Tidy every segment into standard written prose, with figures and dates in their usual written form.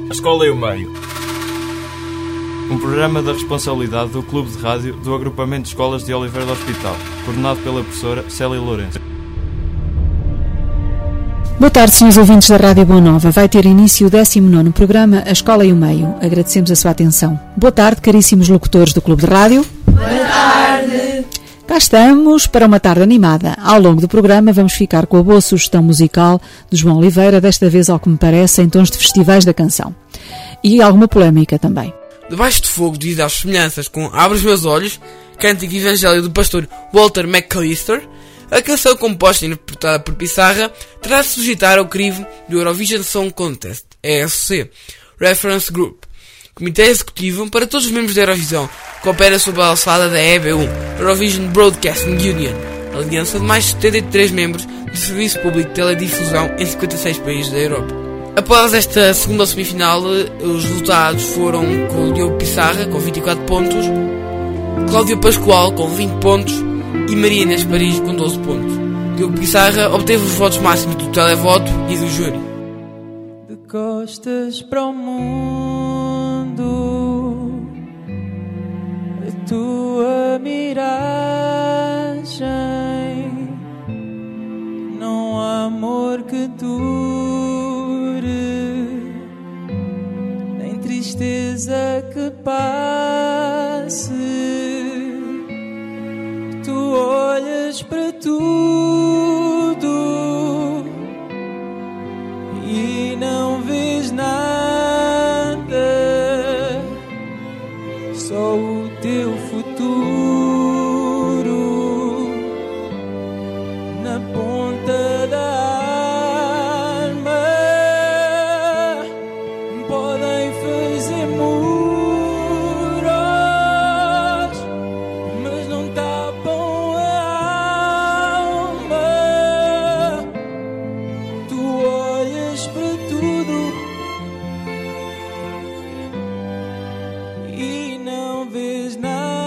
A Escola e o Meio. Um programa da responsabilidade do Clube de Rádio do Agrupamento de Escolas de Oliveira do Hospital, coordenado pela professora Célia Lourenço. Boa tarde, senhores ouvintes da Rádio Boa Nova. Vai ter início o 19º programa A Escola e o Meio. Agradecemos a sua atenção. Boa tarde, caríssimos locutores do Clube de Rádio. Boa tarde. Cá estamos para uma tarde animada. Ao longo do programa vamos ficar com a boa sugestão musical de João Oliveira, desta vez, ao que me parece, em tons de festivais da canção. E alguma polémica também. Debaixo de Fogo diz às semelhanças com Abre os Meus Olhos, cântico evangelho do pastor Walter McAllister. A canção, composta e interpretada por Pissarra, terá de suscitar ao crivo do Eurovision Song Contest, ESC, Reference Group, comitê executivo para todos os membros da Eurovisão, que opera sob a alçada da EBU, Eurovision Broadcasting Union, aliança de mais de 73 membros do Serviço Público de Teledifusão em 56 países da Europa. Após esta segunda semifinal, os resultados foram com o Diogo Pissarra, com 24 pontos, Cláudia Pascoal, com 20 pontos, e Maria Inês Paris, com 12 pontos. Diogo Pissarra obteve os votos máximos do televoto e do júri. De costas para o mundo, a tua miragem, não há amor que dure, nem tristeza que passe. Tu olhas para tudo e não vês nada, só o teu futuro na ponta da arma. Podem fazer muros, mas não tapam a alma. Tu olhas para tudo e não vês nada.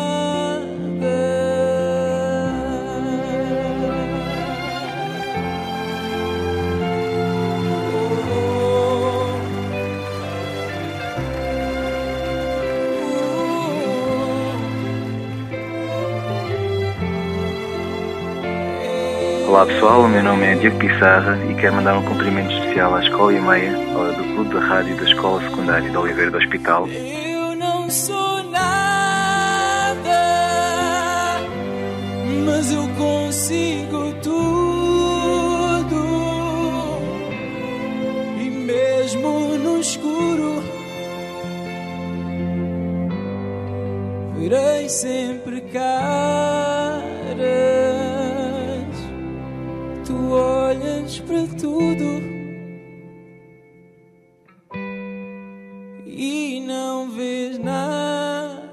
Olá pessoal, o meu nome é Diogo Pissarra e quero mandar um cumprimento especial à Escola e Meia, do Clube de Rádio da Escola Secundária de Oliveira do Hospital. Eu não sou nada, mas eu consigo tudo, e mesmo no escuro verei sempre caras. Tu olhas para tudo e não vês nada.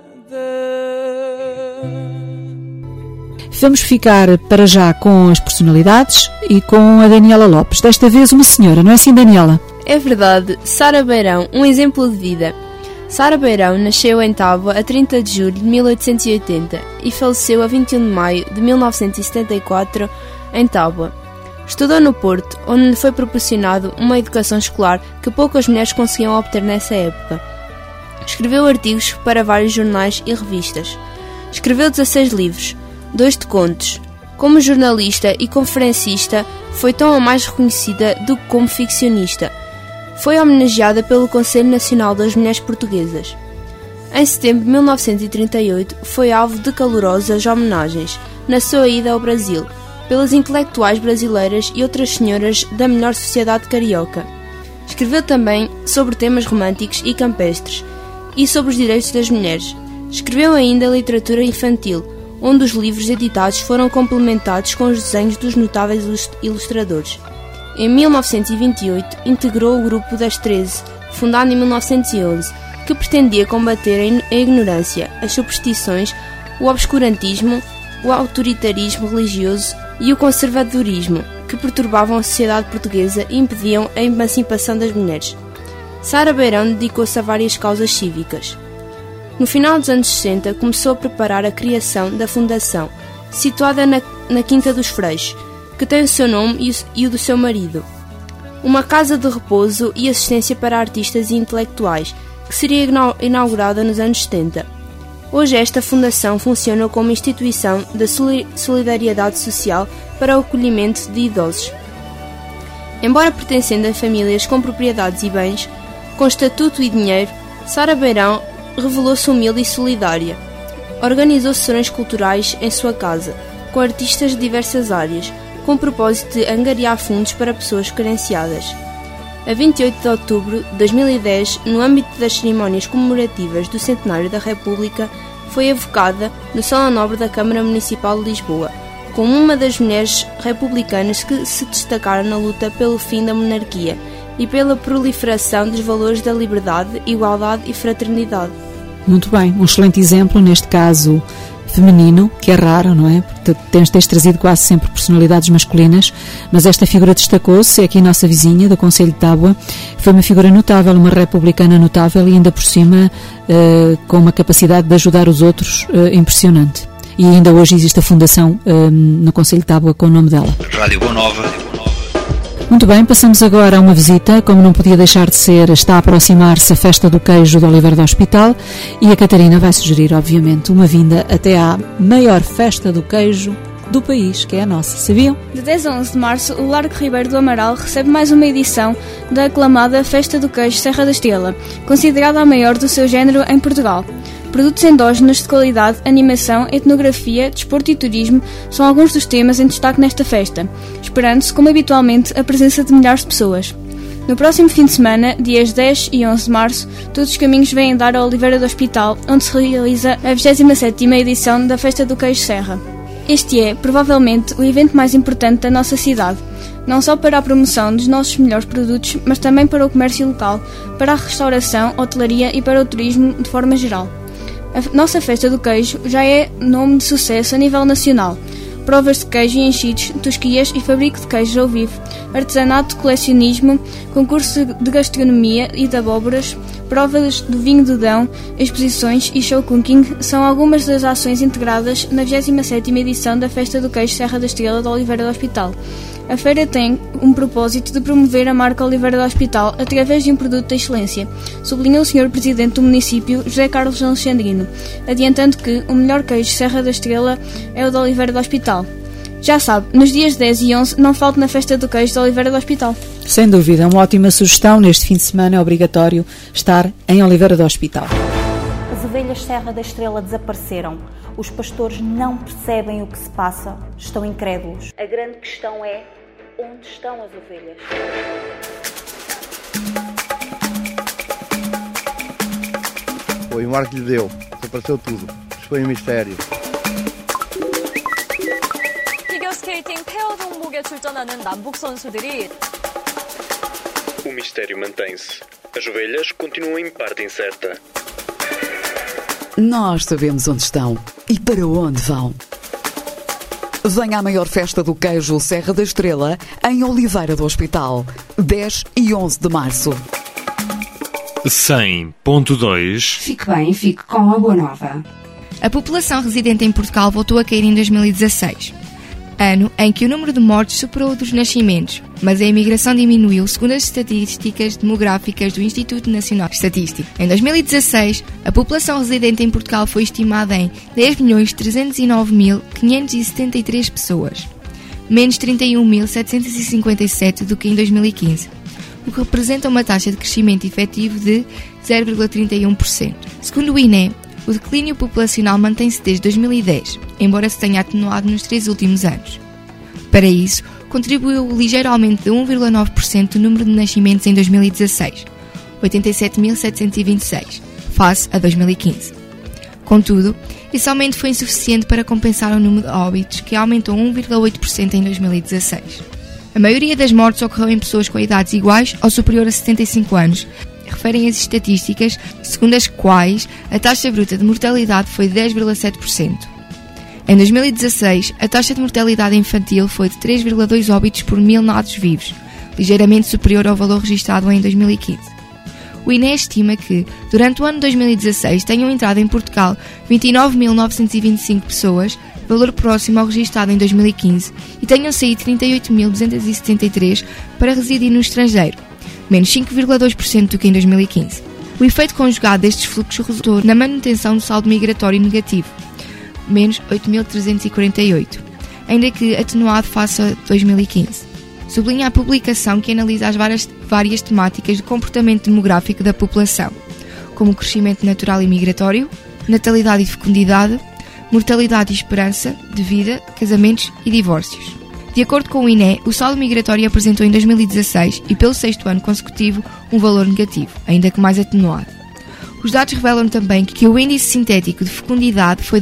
Vamos ficar para já com as personalidades e com a Daniela Lopes. Desta vez uma senhora, não é assim, Daniela? É verdade. Sara Beirão, um exemplo de vida. Sara Beirão nasceu em Tábua a 30 de julho de 1880 e faleceu a 21 de maio de 1974 em Tábua. Estudou no Porto, onde lhe foi proporcionado uma educação escolar que poucas mulheres conseguiam obter nessa época. Escreveu artigos para vários jornais e revistas. Escreveu 16 livros, 2 de contos. Como jornalista e conferencista, foi tão ou mais reconhecida do que como ficcionista. Foi homenageada pelo Conselho Nacional das Mulheres Portuguesas. Em setembro de 1938, foi alvo de calorosas homenagens na sua ida ao Brasil, pelas intelectuais brasileiras e outras senhoras da melhor sociedade carioca. Escreveu também sobre temas românticos e campestres e sobre os direitos das mulheres. Escreveu ainda literatura infantil, onde os livros editados foram complementados com os desenhos dos notáveis ilustradores. Em 1928, integrou o Grupo das 13, fundado em 1911, que pretendia combater a ignorância, as superstições, o obscurantismo, o autoritarismo religioso e o conservadorismo, que perturbavam a sociedade portuguesa e impediam a emancipação das mulheres. Sara Beirão dedicou-se a várias causas cívicas. No final dos anos 60, começou a preparar a criação da Fundação, situada na Quinta dos Freixos, que tem o seu nome e o do seu marido. uma casa de repouso e assistência para artistas e intelectuais, que seria inaugurada nos anos 70. Hoje esta fundação funciona como instituição da solidariedade social para o acolhimento de idosos. Embora pertencendo a famílias com propriedades e bens, com estatuto e dinheiro, Sara Beirão revelou-se humilde e solidária. Organizou sessões culturais em sua casa, com artistas de diversas áreas, com o propósito de angariar fundos para pessoas carenciadas. A 28 de outubro de 2010, no âmbito das cerimónias comemorativas do Centenário da República, foi evocada no Salão Nobre da Câmara Municipal de Lisboa, como uma das mulheres republicanas que se destacaram na luta pelo fim da monarquia e pela proliferação dos valores da liberdade, igualdade e fraternidade. Muito bem, um excelente exemplo, neste caso feminino, que é raro, não é? Porque tens trazido quase sempre personalidades masculinas, mas esta figura destacou-se, é aqui nossa vizinha, do Conselho de Tábua, foi uma figura notável, uma republicana notável e ainda por cima com uma capacidade de ajudar os outros impressionante. E ainda hoje existe a fundação no Conselho de Tábua com o nome dela. Rádio Boa Nova. Muito bem, passamos agora a uma visita, como não podia deixar de ser, está a aproximar-se a Festa do Queijo de Oliveira do Hospital e a Catarina vai sugerir, obviamente, uma vinda até à maior festa do queijo do país, que é a nossa, sabiam? De 10 a 11 de março, o Largo Ribeiro do Amaral recebe mais uma edição da aclamada Festa do Queijo Serra da Estrela, considerada a maior do seu género em Portugal. Produtos endógenos de qualidade, animação, etnografia, desporto e turismo são alguns dos temas em destaque nesta festa, esperando-se, como habitualmente, a presença de milhares de pessoas. No próximo fim de semana, dias 10 e 11 de março, todos os caminhos vêm dar a Oliveira do Hospital, onde se realiza a 27ª edição da Festa do Queijo Serra. Este é, provavelmente, o evento mais importante da nossa cidade, não só para a promoção dos nossos melhores produtos, mas também para o comércio local, para a restauração, hotelaria e para o turismo de forma geral. A nossa Festa do Queijo já é nome de sucesso a nível nacional. Provas de queijo e enchidos, tosquias e fabrico de queijos ao vivo, artesanato, colecionismo, concurso de gastronomia e de abóboras, provas do vinho do Dão, exposições e show cooking são algumas das ações integradas na 27ª edição da Festa do Queijo Serra da Estrela de Oliveira do Hospital. A feira tem um propósito de promover a marca Oliveira do Hospital através de um produto de excelência, sublinhou o Sr. Presidente do município, José Carlos Alexandrino, adiantando que o melhor queijo Serra da Estrela é o de Oliveira do Hospital. Já sabe, nos dias 10 e 11 não falte na Festa do Queijo de Oliveira do Hospital. Sem dúvida, uma ótima sugestão. Neste fim de semana é obrigatório estar em Oliveira do Hospital. As ovelhas Serra da Estrela desapareceram. Os pastores não percebem o que se passa, estão incrédulos. A grande questão é: onde estão as ovelhas? Foi o mar que lhe deu, desapareceu tudo. Isto foi um mistério. 피겨스케이팅 페어 종목에 출전하는 남북 선수들이 O mistério mantém-se. As ovelhas continuam em parte incerta. Nós sabemos onde estão e para onde vão. Venha à maior festa do queijo Serra da Estrela em Oliveira do Hospital, 10 e 11 de março. 100.2. Fique bem, fique com a Boa Nova. A população residente em Portugal voltou a cair em 2016, ano em que o número de mortes superou o dos nascimentos, mas a imigração diminuiu segundo as estatísticas demográficas do Instituto Nacional de Estatística. Em 2016, a população residente em Portugal foi estimada em 10.309.573 pessoas, menos 31.757 do que em 2015, o que representa uma taxa de crescimento efetivo de 0,31%. Segundo o INE, o declínio populacional mantém-se desde 2010, embora se tenha atenuado nos 3 últimos anos. Para isso, contribuiu o ligeiro aumento de 1,9% do número de nascimentos em 2016, 87.726, face a 2015. Contudo, esse aumento foi insuficiente para compensar o número de óbitos, que aumentou 1,8% em 2016. A maioria das mortes ocorreu em pessoas com idades iguais ou superior a 75 anos, referem as estatísticas, segundo as quais a taxa bruta de mortalidade foi de 10,7%. Em 2016, a taxa de mortalidade infantil foi de 3,2 óbitos por 1000 natos vivos, ligeiramente superior ao valor registrado em 2015. O INE estima que, durante o ano de 2016, tenham entrado em Portugal 29.925 pessoas, valor próximo ao registado em 2015, e tenham saído 38.273 para residir no estrangeiro, menos 5,2% do que em 2015. O efeito conjugado destes fluxos resultou na manutenção do saldo migratório negativo, menos 8.348, ainda que atenuado face a 2015. Sublinha a publicação que analisa as várias temáticas de comportamento demográfico da população, como o crescimento natural e migratório, natalidade e fecundidade, mortalidade e esperança de vida, casamentos e divórcios. De acordo com o INE, o saldo migratório apresentou em 2016 e pelo 6º ano consecutivo um valor negativo, ainda que mais atenuado. Os dados revelam também que o índice sintético de fecundidade foi de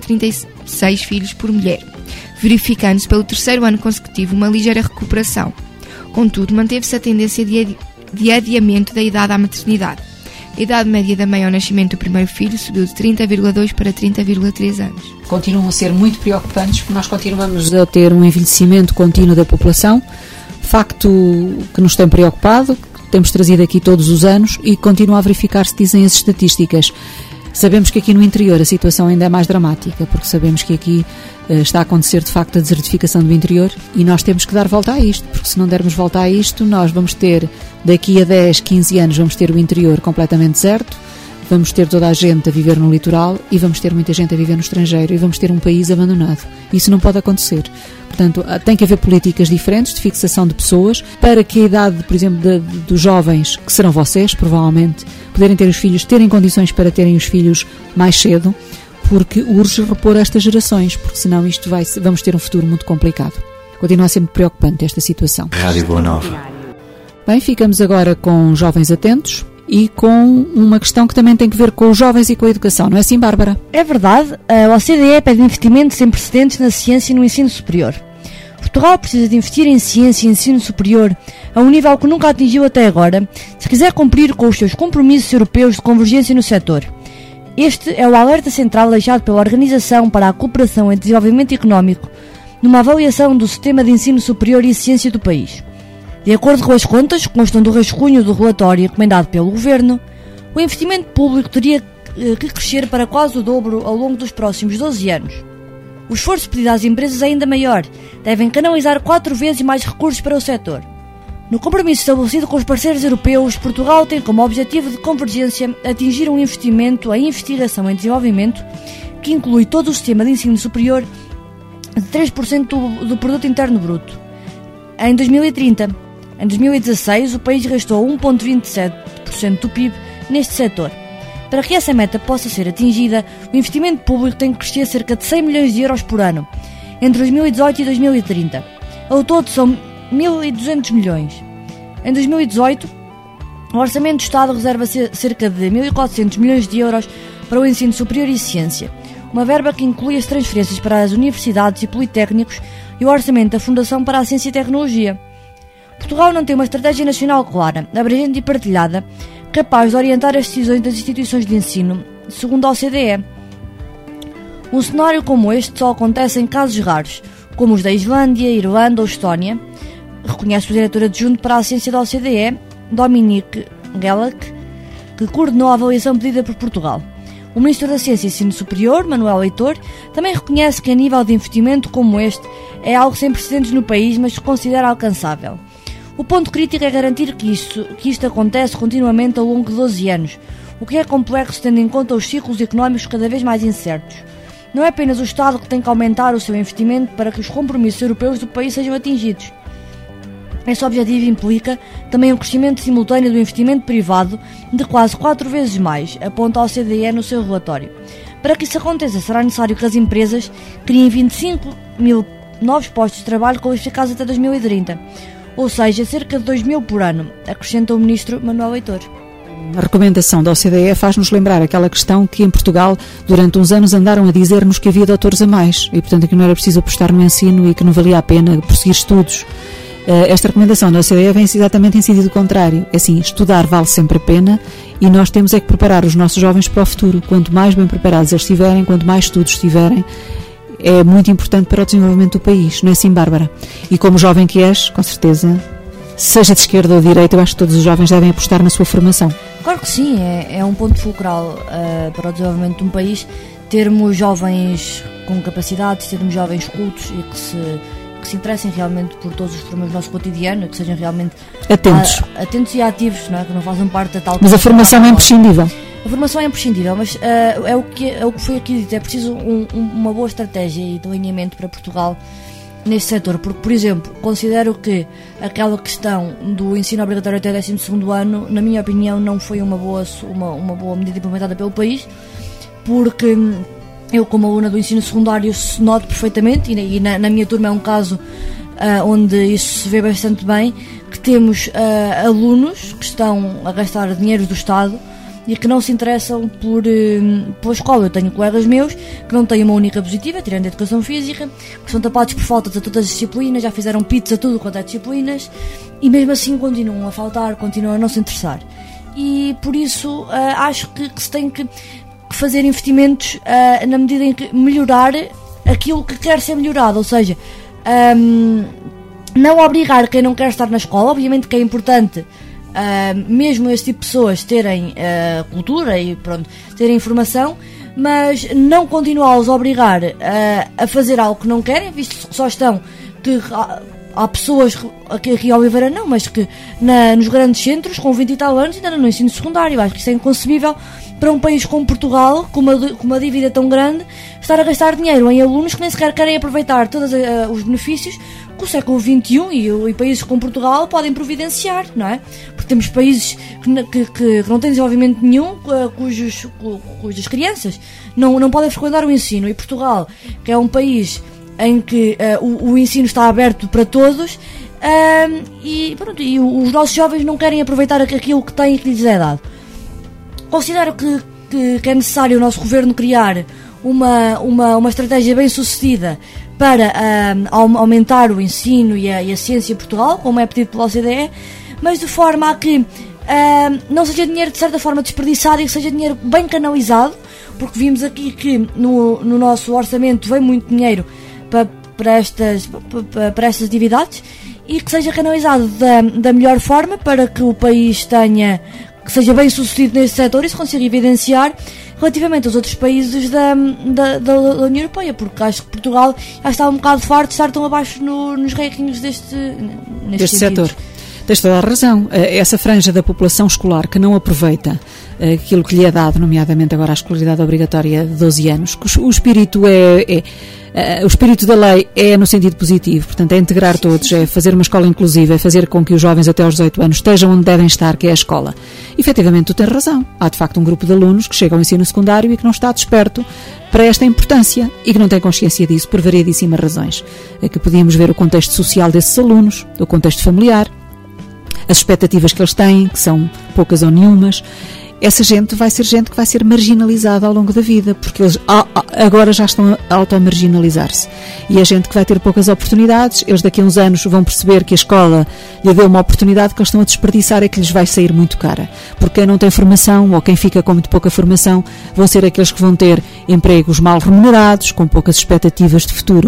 1,36 filhos por mulher, verificando-se pelo 3º ano consecutivo uma ligeira recuperação. Contudo, manteve-se a tendência de adiamento da idade à maternidade. A idade média da mãe ao nascimento do primeiro filho subiu de 30,2 para 30,3 anos. Continuam a ser muito preocupantes, porque nós continuamos a ter um envelhecimento contínuo da população, facto que nos tem preocupado, que temos trazido aqui todos os anos e continua a verificar-se, dizem as estatísticas. Sabemos que aqui no interior a situação ainda é mais dramática, porque sabemos que aqui está a acontecer de facto a desertificação do interior e nós temos que dar volta a isto, porque se não dermos volta a isto, nós vamos ter, daqui a 10, 15 anos, vamos ter o interior completamente deserto, vamos ter toda a gente a viver no litoral e vamos ter muita gente a viver no estrangeiro e vamos ter um país abandonado. Isso não pode acontecer. Portanto, tem que haver políticas diferentes de fixação de pessoas para que a idade, por exemplo, dos jovens, que serão vocês, provavelmente, poderem ter os filhos, terem condições para terem os filhos mais cedo, porque urge repor estas gerações, porque senão vamos ter um futuro muito complicado. Continua sempre preocupante esta situação. Rádio Boa Nova. Bem, ficamos agora com jovens atentos e com uma questão que também tem que ver com os jovens e com a educação, não é assim, Bárbara? É verdade, a OCDE pede investimentos sem precedentes na ciência e no ensino superior. Portugal precisa de investir em ciência e ensino superior a um nível que nunca atingiu até agora, se quiser cumprir com os seus compromissos europeus de convergência no setor. Este é o alerta central deixado pela Organização para a Cooperação e Desenvolvimento Económico numa avaliação do sistema de ensino superior e ciência do país. De acordo com as contas que constam do rascunho do relatório encomendado pelo Governo, o investimento público teria que crescer para quase o dobro ao longo dos próximos 12 anos. O esforço pedido às empresas é ainda maior, devem canalizar 4 vezes mais recursos para o setor. No compromisso estabelecido com os parceiros europeus, Portugal tem como objetivo de convergência atingir um investimento em investigação e desenvolvimento que inclui todo o sistema de ensino superior de 3% do produto interno bruto. Em 2030, em 2016, o país gastou 1,27% do PIB neste setor. Para que essa meta possa ser atingida, o investimento público tem que crescer cerca de 100 milhões de euros por ano, entre 2018 e 2030. Ao todo são 1.200 milhões. Em 2018, o Orçamento do Estado reserva cerca de 1.400 milhões de euros para o ensino superior e ciência, uma verba que inclui as transferências para as universidades e politécnicos e o orçamento da Fundação para a Ciência e Tecnologia. Portugal não tem uma estratégia nacional clara, abrangente e partilhada, capaz de orientar as decisões das instituições de ensino, segundo a OCDE. Um cenário como este só acontece em casos raros, como os da Islândia, Irlanda ou Estónia, reconhece o diretor adjunto para a ciência da OCDE, Dominique Gellack, que coordenou a avaliação pedida por Portugal. O Ministro da Ciência e Ensino Superior, Manuel Leitor, também reconhece que a nível de investimento como este é algo sem precedentes no país, mas que considera alcançável. O ponto crítico é garantir que isto acontece continuamente ao longo de 12 anos, o que é complexo tendo em conta os ciclos económicos cada vez mais incertos. Não é apenas o Estado que tem que aumentar o seu investimento para que os compromissos europeus do país sejam atingidos. Esse objetivo implica também um crescimento simultâneo do investimento privado de quase 4 vezes mais, aponta a OCDE no seu relatório. Para que isso aconteça, será necessário que as empresas criem 25 mil novos postos de trabalho qualificados até 2030, ou seja, cerca de 2.000 por ano, acrescenta o Ministro Manuel Leitor. A recomendação da OCDE faz-nos lembrar aquela questão que em Portugal durante uns anos andaram a dizer-nos que havia doutores a mais e portanto que não era preciso apostar no ensino e que não valia a pena prosseguir estudos. Esta recomendação da OCDE vem exatamente em sentido contrário. É assim, estudar vale sempre a pena e nós temos é que preparar os nossos jovens para o futuro. Quanto mais bem preparados eles estiverem, quanto mais estudos tiverem, é muito importante para o desenvolvimento do país. Não é assim, Bárbara? E como jovem que és, com certeza, seja de esquerda ou de direita, eu acho que todos os jovens devem apostar na sua formação. Claro que sim, é um ponto fulcral para o desenvolvimento de um país, termos jovens com capacidades, termos jovens cultos e que se interessem realmente por todos os problemas do nosso cotidiano, que sejam realmente atentos e ativos, não é? Que não façam parte da tal... Mas a formação é imprescindível. A formação é imprescindível, mas é o que foi aqui dito, é preciso uma boa estratégia e de alinhamento para Portugal neste setor, porque, por exemplo, considero que aquela questão do ensino obrigatório até o 12º ano, na minha opinião, não foi uma boa medida implementada pelo país, porque eu, como aluna do ensino secundário, se noto perfeitamente, e na minha turma é um caso onde isso se vê bastante bem, que temos alunos que estão a gastar dinheiro do Estado e que não se interessam pela escola. Eu tenho colegas meus que não têm uma única positiva, tirando a educação física, que são tapados por faltas a todas as disciplinas, já fizeram pizza tudo quanto é disciplinas, e mesmo assim continuam a faltar, continuam a não se interessar. E por isso acho que se tem que fazer investimentos na medida em que melhorar aquilo que quer ser melhorado, ou seja, não obrigar quem não quer estar na escola. Obviamente que é importante mesmo esse tipo de pessoas terem cultura e pronto, terem informação, mas não continuá-los a obrigar a fazer algo que não querem, visto que só estão que há pessoas aqui em Oliveira não, mas que nos grandes centros com 20 e tal anos ainda no ensino secundário. Acho que isso é inconcebível para um país como Portugal, com uma dívida tão grande, estar a gastar dinheiro em alunos que nem sequer querem aproveitar todos os benefícios que o século XXI e países como Portugal podem providenciar, não é? Porque temos países que não têm desenvolvimento nenhum, cujas crianças não podem frequentar o ensino, e Portugal, que é um país em que o ensino está aberto para todos, e os nossos jovens não querem aproveitar aquilo que têm e que lhes é dado. Considero que é necessário o nosso governo criar uma estratégia bem sucedida para aumentar o ensino e a ciência em Portugal, como é pedido pela OCDE, mas de forma a que não seja dinheiro de certa forma desperdiçado e que seja dinheiro bem canalizado, porque vimos aqui que no nosso orçamento vem muito dinheiro para estas atividades, e que seja canalizado da melhor forma para que o país que seja bem sucedido neste setor e se consiga evidenciar relativamente aos outros países da União Europeia, porque acho que Portugal já está um bocado farto de estar tão abaixo nos rankings neste setor. Tens toda a razão. Essa franja da população escolar que não aproveita aquilo que lhe é dado, nomeadamente agora a escolaridade obrigatória de 12 anos, que o espírito o espírito da lei é no sentido positivo, portanto é integrar todos, é fazer uma escola inclusiva, é fazer com que os jovens até aos 18 anos estejam onde devem estar, que é a escola. Efetivamente tu tens razão, há de facto um grupo de alunos que chega ao ensino secundário e que não está desperto para esta importância e que não tem consciência disso por variedíssimas razões. É que podíamos ver o contexto social desses alunos, o contexto familiar, as expectativas que eles têm, que são poucas ou nenhumas. Essa gente vai ser gente que vai ser marginalizada ao longo da vida, porque eles agora já estão a auto-marginalizar-se. E a gente que vai ter poucas oportunidades, eles daqui a uns anos vão perceber que a escola lhe deu uma oportunidade que eles estão a desperdiçar, é que lhes vai sair muito cara. Porque quem não tem formação, ou quem fica com muito pouca formação, vão ser aqueles que vão ter empregos mal remunerados, com poucas expectativas de futuro.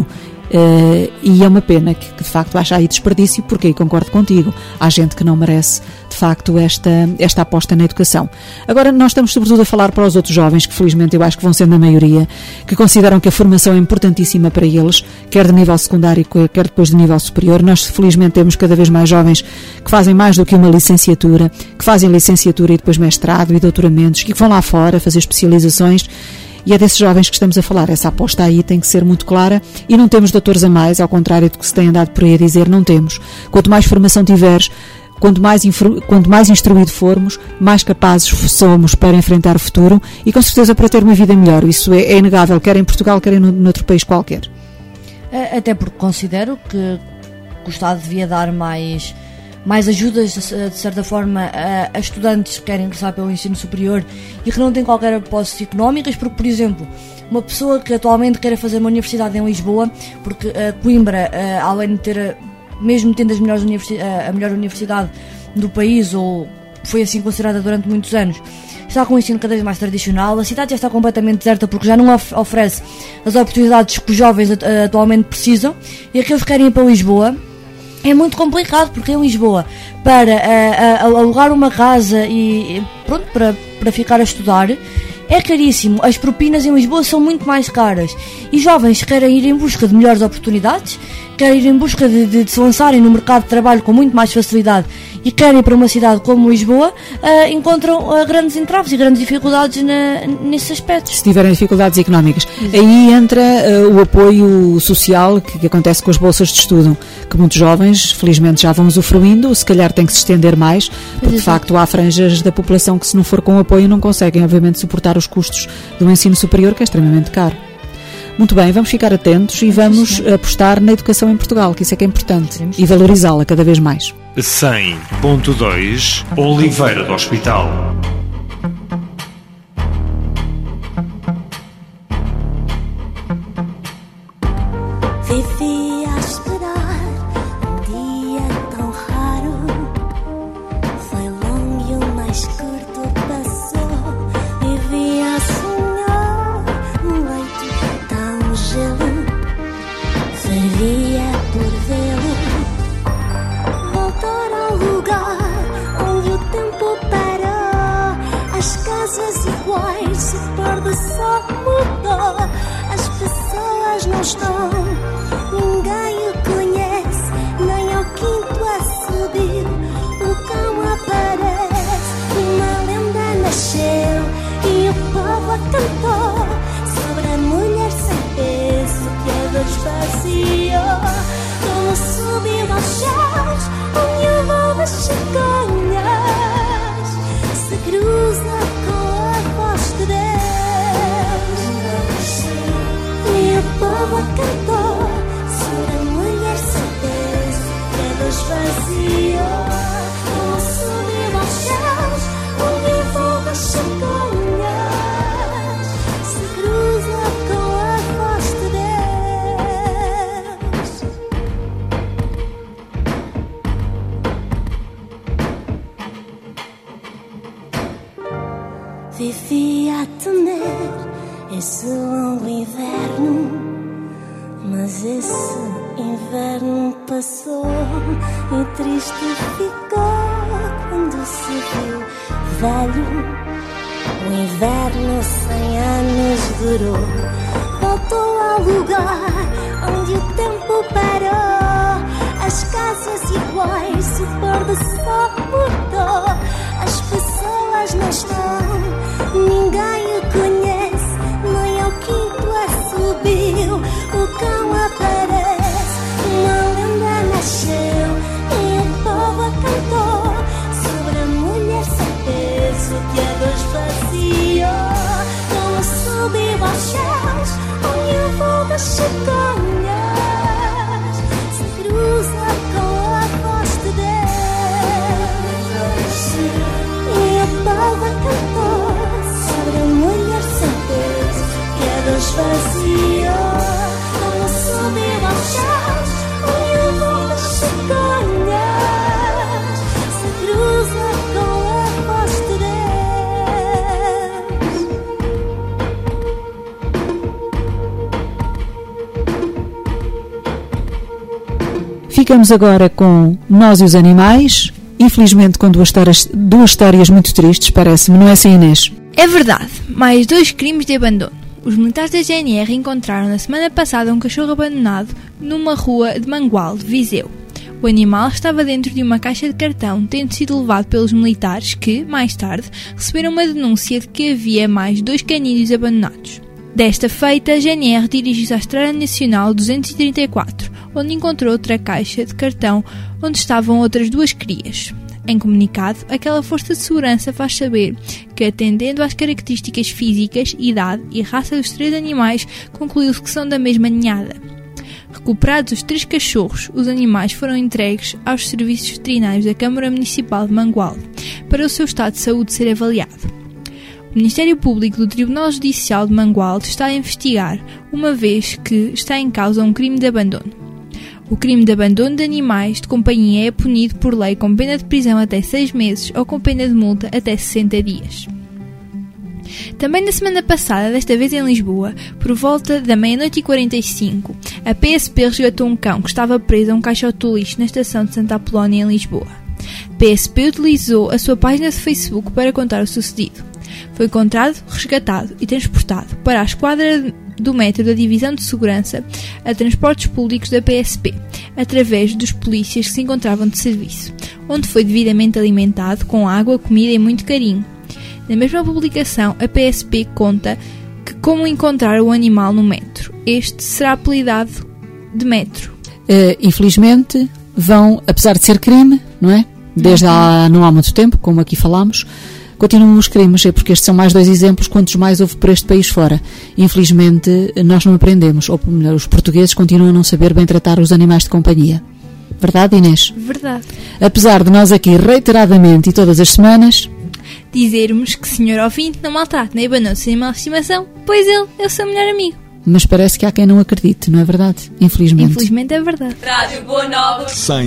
E é uma pena que de facto haja aí desperdício, porque aí concordo contigo, há gente que não merece de facto esta aposta na educação. Agora nós estamos sobretudo a falar para os outros jovens, que felizmente eu acho que vão sendo a maioria, que consideram que a formação é importantíssima para eles, quer de nível secundário, quer depois de nível superior. Nós felizmente temos cada vez mais jovens que fazem mais do que uma licenciatura, que fazem licenciatura e depois mestrado e doutoramentos, que vão lá fora fazer especializações. E é desses jovens que estamos a falar. Essa aposta aí tem que ser muito clara, e não temos doutores a mais, ao contrário do que se tem andado por aí a dizer, não temos. Quanto mais formação tiveres, quanto mais instruído formos, mais capazes somos para enfrentar o futuro e com certeza para ter uma vida melhor. Isso é inegável, quer em Portugal, quer em outro país qualquer. Até porque considero que o Estado devia dar mais ajudas, de certa forma, a estudantes que querem ingressar pelo ensino superior e que não têm qualquer apostas económicas, porque, por exemplo, uma pessoa que atualmente queira fazer uma universidade em Lisboa, porque Coimbra, além de ter, mesmo tendo a melhor universidade do país, ou foi assim considerada durante muitos anos, está com um ensino cada vez mais tradicional, a cidade já está completamente deserta porque já não oferece as oportunidades que os jovens atualmente precisam, e aqueles que querem ir para Lisboa é muito complicado, porque em Lisboa, para alugar uma casa e pronto, para ficar a estudar, é caríssimo. As propinas em Lisboa são muito mais caras. E jovens querem ir em busca de melhores oportunidades, querem ir em busca de se lançarem no mercado de trabalho com muito mais facilidade e querem ir para uma cidade como Lisboa, encontram grandes entraves e grandes dificuldades nesses aspectos. Se tiverem dificuldades económicas. Aí entra o apoio social que acontece com as bolsas de estudo, que muitos jovens, felizmente, já vão usufruindo, se calhar tem que se estender mais, porque de facto há franjas da população que, se não for com apoio, não conseguem, obviamente, suportar os custos do ensino superior, que é extremamente caro. Muito bem, vamos ficar atentos e vamos apostar na educação em Portugal, que isso é que é importante, e valorizá-la cada vez mais. 100.2 Oliveira do Hospital. Vivi a esperar um dia tão raro. Foi longo e o mais curto passou. Vivi a sonhar num leito tão gelo. Fervia por vê-lo voltar ao lugar onde o tempo parou. As casas iguais, o pôr do sol mudou. As pessoas não estão, ninguém o conhece, nem ao quinto a subir. O cão aparece, uma lenda nasceu e o povo cantou sobre a mulher sem peso que a dor esvaziou. Como subiu aos céus, o meu voo das cegonhas se cruza com a voz de Deus. E o povo cantou sobre a mulher sem peso que a dor esvaziou. Como subiu aos céus, o meu voo das cegonhas se cruza com a voz de Deus. Vivi a temer esse longo inverno, mas esse inverno passou e triste ficou quando se viu velho. O inverno 100 anos durou, voltou ao lugar onde o tempo parou. As casas iguais, o pôr do sol mudou. As pessoas não estão, ninguém o conhece, nem ao quinto a subiu. O cão aparece, uma lenda nasceu e o povo cantou sobre a mulher sem peso que a dor esvaziou. Como subiu aos céus, o meu voo das cegonhas se cruza com a voz de Deus. E o povo cantou sobre a mulher sem peso que a dor esvaziou. Como subiu aos céus, o meu voo das cegonhas se cruza com a voz de Deus. Ficamos agora com Nós e os Animais, infelizmente com duas histórias muito tristes, parece-me, não é assim, Inês? É verdade, mais 2 crimes de abandono. Os militares da GNR encontraram na semana passada um cachorro abandonado numa rua de Mangualde, Viseu. O animal estava dentro de uma caixa de cartão, tendo sido levado pelos militares que, mais tarde, receberam uma denúncia de que havia mais 2 canídeos abandonados. Desta feita, a GNR dirigiu-se à Estrada Nacional 234, onde encontrou outra caixa de cartão onde estavam outras 2 crias. Em comunicado, aquela força de segurança faz saber que, atendendo às características físicas, idade e raça dos 3 animais, concluiu-se que são da mesma ninhada. Recuperados os 3 cachorros, os animais foram entregues aos serviços veterinários da Câmara Municipal de Mangualde para o seu estado de saúde ser avaliado. O Ministério Público do Tribunal Judicial de Mangualde está a investigar, uma vez que está em causa um crime de abandono. O crime de abandono de animais de companhia é punido por lei com pena de prisão até 6 meses ou com pena de multa até 60 dias. Também na semana passada, desta vez em Lisboa, por volta da 00:45, a PSP resgatou um cão que estava preso a um caixote do lixo na estação de Santa Apolónia, em Lisboa. A PSP utilizou a sua página de Facebook para contar o sucedido. Foi encontrado, resgatado e transportado para a esquadra do metro da Divisão de Segurança a Transportes Públicos da PSP, através dos polícias que se encontravam de serviço, onde foi devidamente alimentado com água, comida e muito carinho. Na mesma publicação, a PSP conta que como encontrar o animal no metro. Este será apelidado de metro. Infelizmente, apesar de ser crime, não é? Desde não há muito tempo, como aqui falámos, continuam os crimes, porque estes são mais 2 exemplos, quantos mais houve por este país fora. Infelizmente, nós não aprendemos, ou melhor, os portugueses continuam a não saber bem tratar os animais de companhia. Verdade, Inês? Verdade. Apesar de nós aqui reiteradamente e todas as semanas dizermos que, senhor ouvinte, não maltrate nem abandone o seu animal de estimação, pois ele é o seu melhor amigo. Mas parece que há quem não acredite, não é verdade? Infelizmente. Infelizmente é verdade. Rádio Boa Nova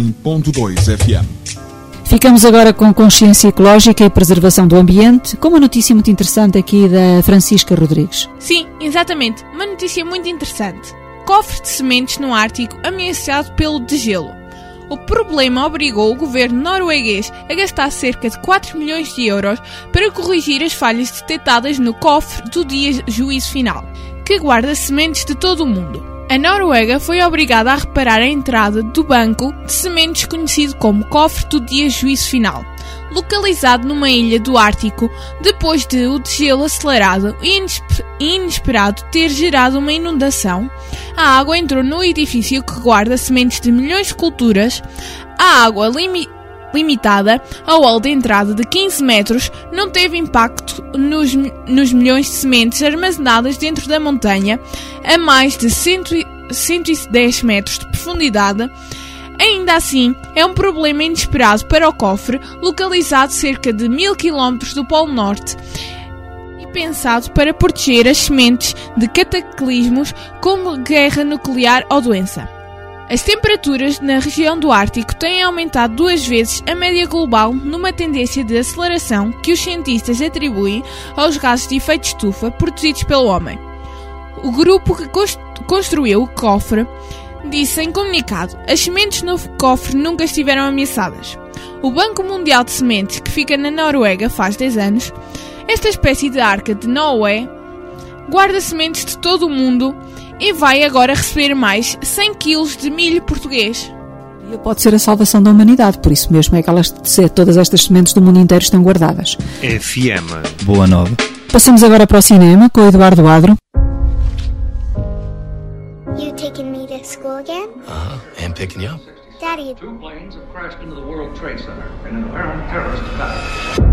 100.2 FM. Ficamos agora com consciência ecológica e preservação do ambiente, com uma notícia muito interessante aqui da Francisca Rodrigues. Sim, exatamente. Uma notícia muito interessante. Cofre de sementes no Ártico ameaçado pelo degelo. O problema obrigou o governo norueguês a gastar cerca de 4 milhões de euros para corrigir as falhas detectadas no cofre do dia juízo final, que guarda sementes de todo o mundo. A Noruega foi obrigada a reparar a entrada do banco de sementes conhecido como Cofre do Dia Juízo Final, localizado numa ilha do Ártico, depois de o degelo acelerado e inesperado ter gerado uma inundação. A água entrou no edifício que guarda sementes de milhões de culturas. A água limitada ao hall de entrada de 15 metros não teve impacto nos milhões de sementes armazenadas dentro da montanha a mais de 110 metros de profundidade. Ainda assim, é um problema inesperado para o cofre, localizado cerca de 1000 km do Polo Norte e pensado para proteger as sementes de cataclismos como guerra nuclear ou doença. As temperaturas na região do Ártico têm aumentado 2 vezes a média global numa tendência de aceleração que os cientistas atribuem aos gases de efeito estufa produzidos pelo homem. O grupo que construiu o cofre disse em comunicado: as sementes no cofre nunca estiveram ameaçadas. O Banco Mundial de Sementes, que fica na Noruega faz 10 anos, esta espécie de arca de Noé, guarda sementes de todo o mundo e vai agora receber mais 100 kg de milho português. Pode ser a salvação da humanidade, por isso mesmo é que todas estas sementes do mundo inteiro estão guardadas. FM Boa Nova. Passamos agora para o cinema com o Eduardo Adro. You taking me to school again? And picking you up. Daddy. 2 planes have crashed into the World Trade Center in an apparent terrorist attack.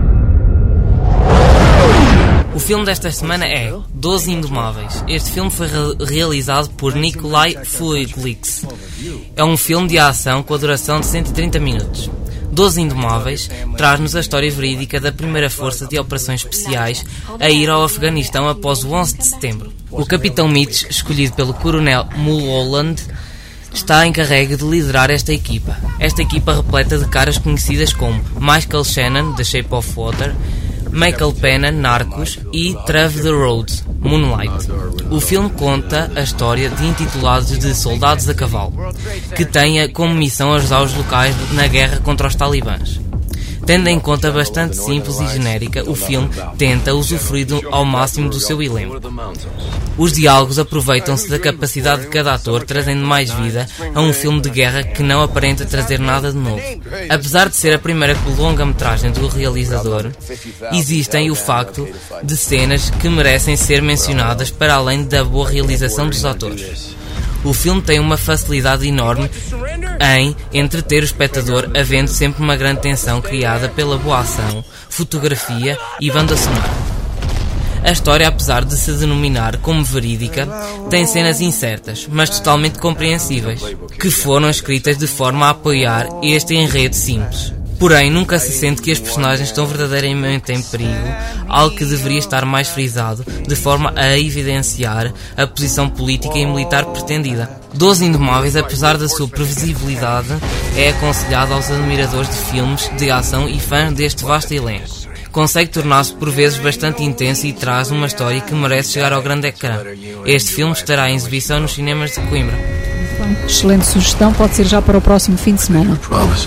O filme desta semana é 12 Indomáveis. Este filme foi realizado por Nikolai Fuglix. É um filme de ação com a duração de 130 minutos. 12 Indomáveis traz-nos a história verídica da primeira força de operações especiais a ir ao Afeganistão após o 11 de setembro. O Capitão Mitch, escolhido pelo Coronel Mulholland, está encarregue de liderar esta equipa. Esta equipa repleta de caras conhecidas como Michael Shannon, The Shape of Water, Michael Pena, Narcos e Trev the Road, Moonlight. O filme conta a história de intitulados de soldados a cavalo, que têm como missão ajudar os locais na guerra contra os talibãs. Tendo em conta bastante simples e genérica, o filme tenta usufruir ao máximo do seu elenco. Os diálogos aproveitam-se da capacidade de cada ator, trazendo mais vida a um filme de guerra que não aparenta trazer nada de novo. Apesar de ser a primeira longa-metragem do realizador, existem o facto de cenas que merecem ser mencionadas para além da boa realização dos atores. O filme tem uma facilidade enorme em entreter o espectador, havendo sempre uma grande tensão criada pela boa ação, fotografia e banda sonora. A história, apesar de se denominar como verídica, tem cenas incertas, mas totalmente compreensíveis, que foram escritas de forma a apoiar este enredo simples. Porém, nunca se sente que as personagens estão verdadeiramente em perigo, algo que deveria estar mais frisado, de forma a evidenciar a posição política e militar pretendida. 12 Indomáveis, apesar da sua previsibilidade, é aconselhado aos admiradores de filmes de ação e fãs deste vasto elenco. consegue tornar-se por vezes bastante intenso e traz uma história que merece chegar ao grande ecrã. Este filme estará em exibição nos cinemas de Coimbra. Excelente sugestão, pode ser já para o próximo fim de semana.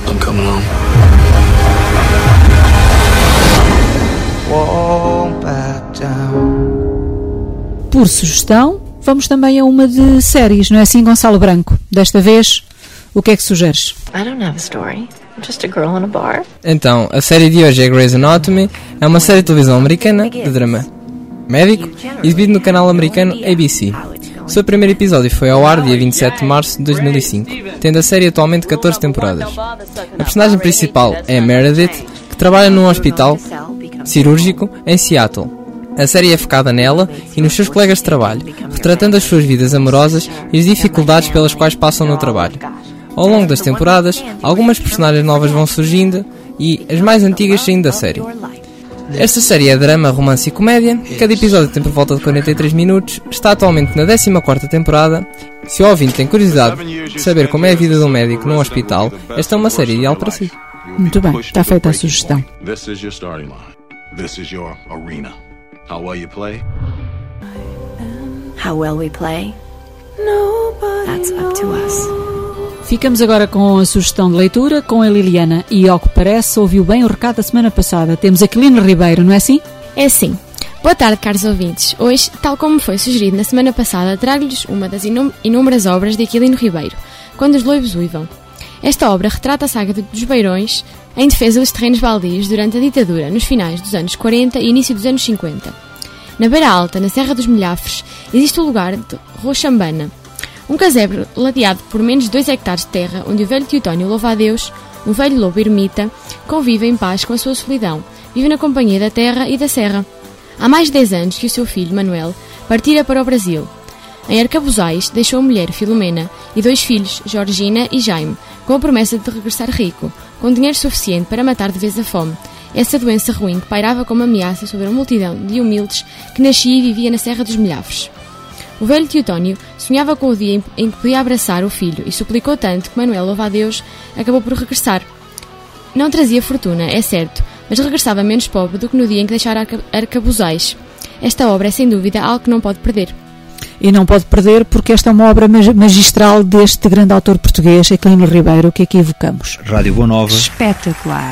Por sugestão, vamos também a uma de séries, não é assim, Gonçalo Branco? Desta vez, o que é que sugeres? I don't have a story. I'm just a girl in a bar. Então, a série de hoje é Grey's Anatomy, é uma série de televisão americana de drama médico, exibido no canal americano ABC. O seu primeiro episódio foi ao ar dia 27 de março de 2005, tendo a série atualmente 14 temporadas. A personagem principal é Meredith, que trabalha num hospital cirúrgico em Seattle. A série é focada nela e nos seus colegas de trabalho, retratando as suas vidas amorosas e as dificuldades pelas quais passam no trabalho. Ao longo das temporadas, algumas personagens novas vão surgindo e as mais antigas saindo da série. Esta série é drama, romance e comédia, cada episódio tem por volta de 43 minutos, está atualmente na 14ª temporada. Se o ouvinte tem curiosidade de saber como é a vida de um médico num hospital, esta é uma série ideal para si. Muito bem, está feita a sugestão. This is your starting line. This is your arena. How well you play? How well we play? That's up to us. Ficamos agora com a sugestão de leitura com a Liliana e, ao que parece, ouviu bem o recado da semana passada. Temos Aquilino Ribeiro, não é assim? É sim. Boa tarde, caros ouvintes. Hoje, tal como foi sugerido na semana passada, trago-lhes uma das inúmeras obras de Aquilino Ribeiro, Quando os Loibos Uivam. Esta obra retrata a saga dos Beirões em defesa dos terrenos baldios durante a ditadura, nos finais dos anos 40 e início dos anos 50. Na Beira Alta, na Serra dos Milhafres, existe o lugar de Roxambana, um casebre ladeado por menos de 2 hectares de terra, onde o velho Teotónio louva-a-Deus, um velho lobo ermita, convive em paz com a sua solidão, vive na companhia da terra e da serra. Há mais de 10 anos que o seu filho, Manuel, partira para o Brasil. Em Arcabuzais, deixou a mulher, Filomena, e 2 filhos, Georgina e Jaime, com a promessa de regressar rico, com dinheiro suficiente para matar de vez a fome, essa doença ruim que pairava como ameaça sobre a multidão de humildes que nascia e vivia na Serra dos Milhafres. O velho Teotónio sonhava com o dia em que podia abraçar o filho e suplicou tanto que Manuel, louva-a-Deus, acabou por regressar. Não trazia fortuna, é certo, mas regressava menos pobre do que no dia em que deixara Arcabuzais. Esta obra é sem dúvida algo que não pode perder. E não pode perder porque esta é uma obra magistral deste grande autor português, Aquilino Ribeiro, que aqui evocamos. Rádio Boa Nova. Espetacular.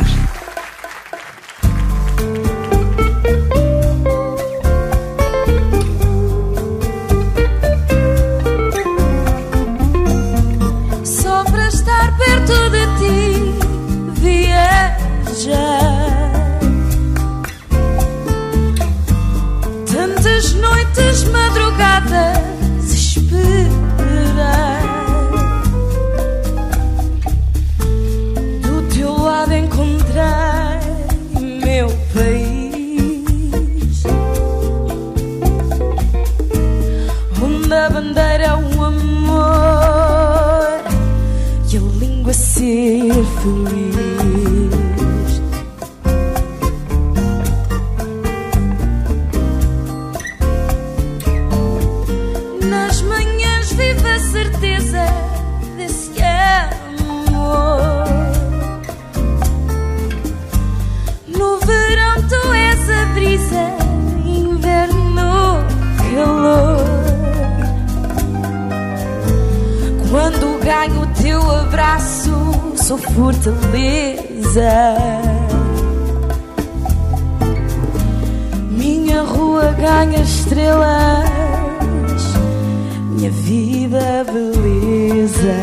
Só para estar perto de ti, viajar. Tantas noites, madrugadas, esperar. Do teu lado encontrar meu país, onde a bandeira é o amor e a língua ser feliz. Nas manhãs vive a certeza desse amor. No verão tu és a brisa, inverno calor. Quando ganho o teu abraço, sou fortaleza. Minha rua ganha estrelas, minha vida beleza.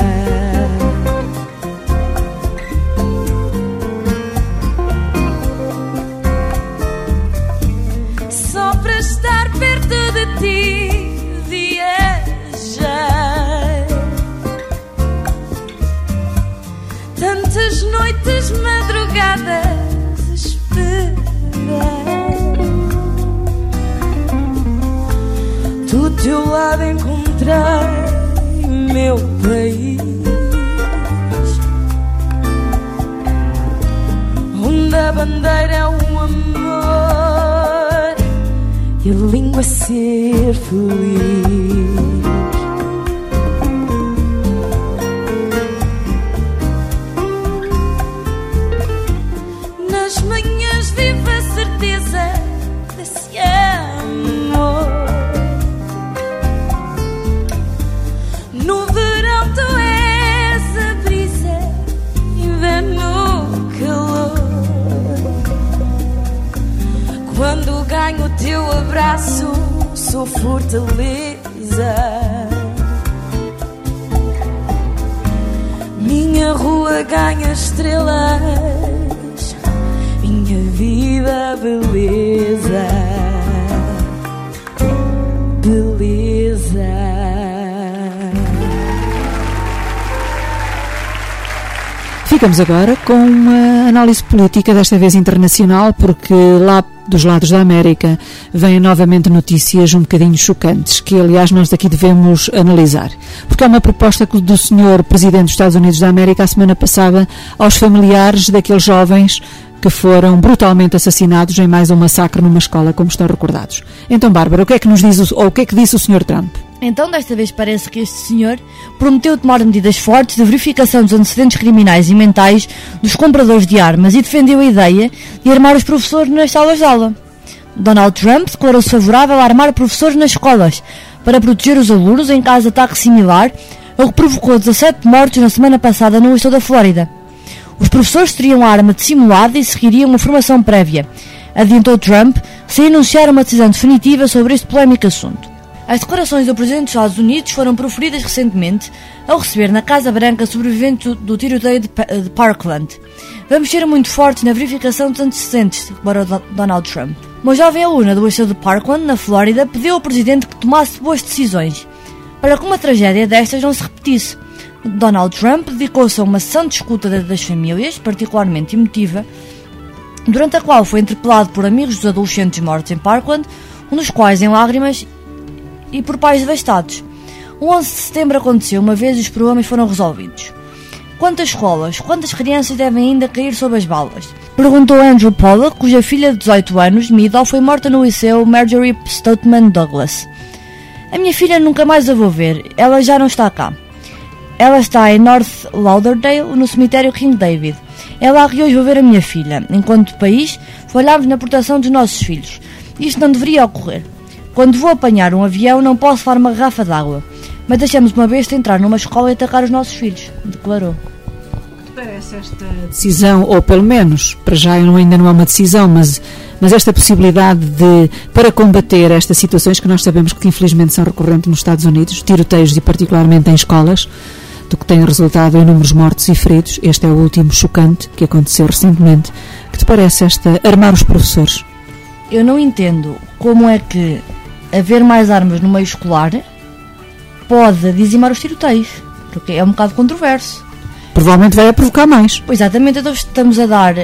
Só para estar perto de ti, viajar. Tantas noites, madrugadas, esperar. Do teu lado encontrar meu país, onde a bandeira é o amor e a língua ser feliz. Nas manhãs vive a certeza Quando ganho o teu abraço, sou fortaleza. Minha rua ganha estrelas, minha vida beleza, beleza. Ficamos agora com uma análise política, desta vez internacional, porque lá dos lados da América vêm novamente notícias um bocadinho chocantes, que aliás nós daqui devemos analisar. Porque há uma proposta do Sr. Presidente dos Estados Unidos da América a semana passada aos familiares daqueles jovens que foram brutalmente assassinados em mais um massacre numa escola, como estão recordados. Então, Bárbara, o que é que nos diz o que é que disse o Sr. Trump? Então, desta vez parece que este senhor prometeu tomar medidas fortes de verificação dos antecedentes criminais e mentais dos compradores de armas e defendeu a ideia de armar os professores nas salas de aula. Donald Trump declarou-se favorável a armar professores nas escolas para proteger os alunos em caso de ataque similar ao que provocou 17 mortes na semana passada no estado da Flórida. Os professores teriam a arma dissimulada e seguiriam uma formação prévia, adiantou Trump, sem anunciar uma decisão definitiva sobre este polémico assunto. As declarações do Presidente dos Estados Unidos foram proferidas recentemente ao receber na Casa Branca sobrevivente do tiroteio de Parkland. Vamos ser muito fortes na verificação dos antecedentes, declarou Donald Trump. Uma jovem aluna do estado de Parkland, na Flórida, pediu ao Presidente que tomasse boas decisões, para que uma tragédia destas não se repetisse. Donald Trump dedicou-se a uma sessão de escuta das famílias, particularmente emotiva, durante a qual foi interpelado por amigos dos adolescentes mortos em Parkland, um dos quais em lágrimas, e por pais devastados. O 11 de setembro aconteceu uma vez e os problemas foram resolvidos. Quantas escolas, quantas crianças devem ainda cair sob as balas? Perguntou Andrew Pollock, cuja filha de 18 anos, Middle, foi morta no liceu Marjorie Stoneman Douglas. A minha filha nunca mais a vou ver, ela já não está cá. Ela está em North Lauderdale, no cemitério King David. Ela arriou hoje vou ver a minha filha. Enquanto país, falhámos na proteção dos nossos filhos. Isto não deveria ocorrer. Quando vou apanhar um avião, não posso levar uma garrafa de água. Mas deixamos uma besta entrar numa escola e atacar os nossos filhos, declarou. Parece esta decisão, ou pelo menos, para já ainda não há uma decisão, mas esta possibilidade de, para combater estas situações que nós sabemos que infelizmente são recorrentes nos Estados Unidos, tiroteios e particularmente em escolas, do que tem resultado em inúmeros mortos e feridos. Este é o último chocante que aconteceu recentemente. Que te parece esta armar os professores? Eu não entendo como é que haver mais armas no meio escolar pode dizimar os tiroteios, porque é um bocado controverso. Provavelmente vai a provocar mais. Pois, exatamente, então estamos a dar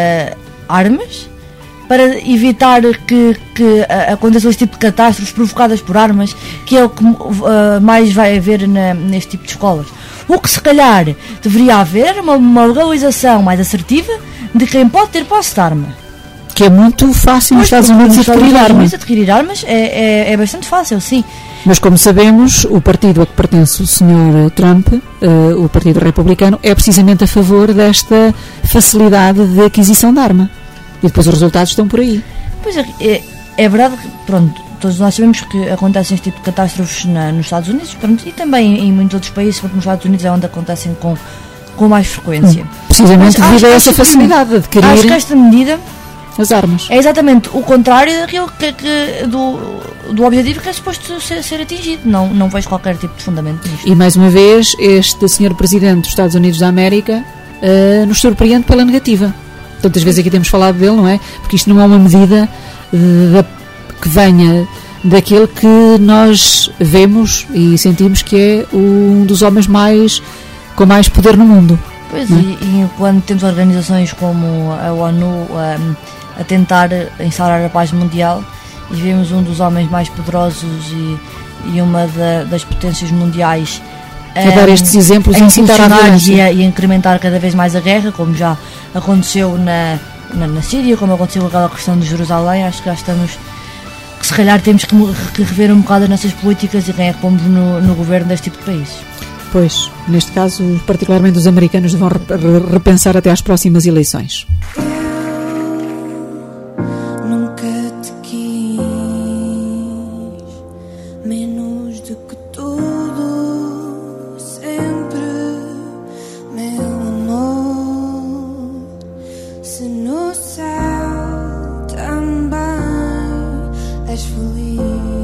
armas para evitar que aconteçam este tipo de catástrofes provocadas por armas, que é o que mais vai haver neste tipo de escolas. O que se calhar deveria haver uma legalização mais assertiva de quem pode ter posse de arma. Que é muito fácil nos Estados Unidos adquirir armas. Adquirir armas é bastante fácil, sim. Mas como sabemos, o partido a que pertence o Sr. Trump, o Partido Republicano, é precisamente a favor desta facilidade de aquisição de arma. E depois os resultados estão por aí. Pois é verdade que, pronto, todos nós sabemos que acontecem este tipo de catástrofes nos Estados Unidos, pronto, e também em muitos outros países, porque nos Estados Unidos é onde acontecem com mais frequência. Precisamente devido a essa facilidade de adquirir. Acho que esta medida as armas é exatamente o contrário daquilo do objetivo que é suposto ser atingido. Não vejo qualquer tipo de fundamento nisto. E mais uma vez, este Sr. Presidente dos Estados Unidos da América nos surpreende pela negativa. Tantas vezes aqui temos falado dele, não é? Porque isto não é uma medida que venha daquele que nós vemos e sentimos que é um dos homens com mais poder no mundo. Pois, e quando temos organizações como a ONU a tentar instaurar a paz mundial e vemos um dos homens mais poderosos e uma das potências mundiais a dar estes exemplos e incitar a violência e a incrementar cada vez mais a guerra, como já aconteceu na Síria, como aconteceu com aquela questão de Jerusalém. Acho que já estamos que se calhar temos que rever um bocado as nossas políticas e quem é que pomos no governo deste tipo de países. Pois, neste caso, particularmente os americanos vão repensar até às próximas eleições. Se no céu também és feliz.